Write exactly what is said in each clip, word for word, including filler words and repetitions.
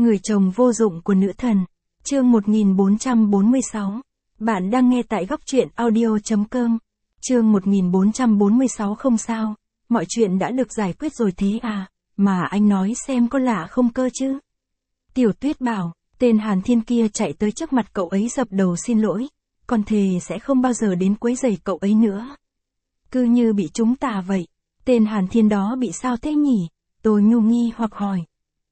Người chồng vô dụng của nữ thần. Chương một nghìn bốn trăm bốn mươi sáu. Bạn đang nghe tại góc truyện audio chấm com. Chương một nghìn bốn trăm bốn mươi sáu. Không sao, mọi chuyện đã được giải quyết rồi thế à, mà anh nói xem có lạ không cơ chứ. Tiểu Tuyết bảo, tên Hàn Thiên kia chạy tới trước mặt cậu ấy dập đầu xin lỗi, còn thề sẽ không bao giờ đến quấy rầy cậu ấy nữa. Cứ như bị chúng tà vậy, tên Hàn Thiên đó bị sao thế nhỉ? Tôi nhu nghi hoặc hỏi.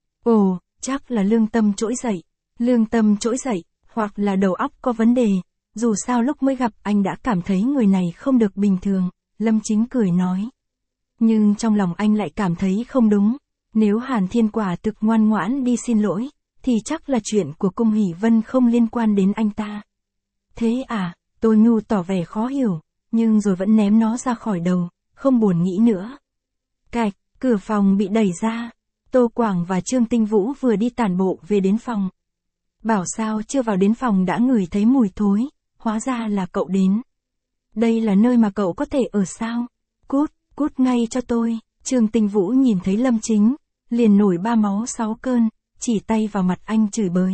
Ồ, chắc là lương tâm trỗi dậy, lương tâm trỗi dậy, hoặc là đầu óc có vấn đề, dù sao lúc mới gặp anh đã cảm thấy người này không được bình thường, Lâm Chính cười nói. Nhưng trong lòng anh lại cảm thấy không đúng, nếu Hàn Thiên quả thực ngoan ngoãn đi xin lỗi, thì chắc là chuyện của Cung Hỷ Vân không liên quan đến anh ta. Thế à, Tô Nhu tỏ vẻ khó hiểu, nhưng rồi vẫn ném nó ra khỏi đầu, không buồn nghĩ nữa. Cạch, cửa phòng bị đẩy ra. Tô Quảng và Trương Tinh Vũ vừa đi tản bộ về đến phòng. Bảo sao chưa vào đến phòng đã ngửi thấy mùi thối, hóa ra là cậu đến. Đây là nơi mà cậu có thể ở sao? Cút, cút ngay cho tôi. Trương Tinh Vũ nhìn thấy Lâm Chính, liền nổi ba máu sáu cơn, chỉ tay vào mặt anh chửi bới.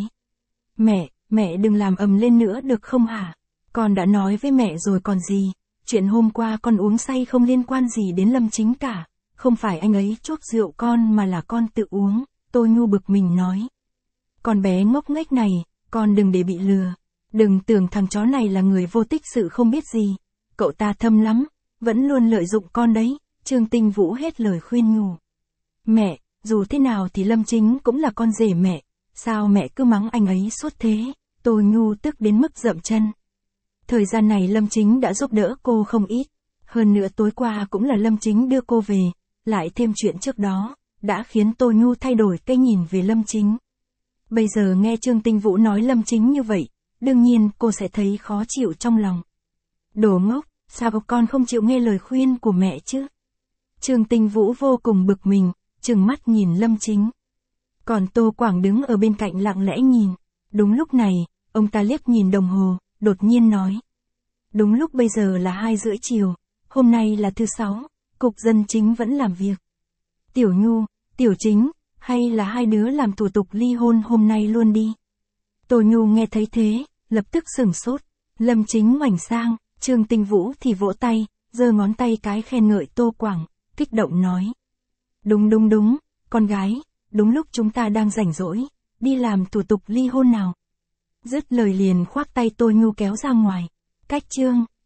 Mẹ, mẹ đừng làm ầm lên nữa được không hả? Con đã nói với mẹ rồi còn gì, chuyện hôm qua con uống say không liên quan gì đến Lâm Chính cả. Không phải anh ấy chuốc rượu con mà là con tự uống, Tô Nhu bực mình nói. Con bé ngốc nghếch này, con đừng để bị lừa. Đừng tưởng thằng chó này là người vô tích sự không biết gì. Cậu ta thâm lắm, vẫn luôn lợi dụng con đấy, Trương Tinh Vũ hết lời khuyên nhủ. Mẹ, dù thế nào thì Lâm Chính cũng là con rể mẹ, sao mẹ cứ mắng anh ấy suốt thế? Tô Nhu tức đến mức dậm chân. Thời gian này Lâm Chính đã giúp đỡ cô không ít, hơn nữa tối qua cũng là Lâm Chính đưa cô về. Lại thêm chuyện trước đó, đã khiến Tô Nhu thay đổi cái nhìn về Lâm Chính. Bây giờ nghe Trương Tinh Vũ nói Lâm Chính như vậy, đương nhiên cô sẽ thấy khó chịu trong lòng. Đồ ngốc, sao con không chịu nghe lời khuyên của mẹ chứ? Trương Tinh Vũ vô cùng bực mình, trừng mắt nhìn Lâm Chính. Còn Tô Quảng đứng ở bên cạnh lặng lẽ nhìn. Đúng lúc này, ông ta liếc nhìn đồng hồ, đột nhiên nói. Đúng lúc bây giờ là hai rưỡi chiều, hôm nay là thứ sáu. Cục dân chính vẫn làm việc. Tiểu Nhu, Tiểu Chính, hay là hai đứa làm thủ tục ly hôn hôm nay luôn đi. Tô Nhu nghe thấy thế, lập tức sửng sốt. Lâm Chính ngoảnh sang, Trương Tinh Vũ thì vỗ tay, giơ ngón tay cái khen ngợi Tô Quảng, kích động nói. Đúng đúng đúng, con gái, đúng lúc chúng ta đang rảnh rỗi, đi làm thủ tục ly hôn nào. Dứt lời liền khoác tay Tô Nhu kéo ra ngoài. Cách chương.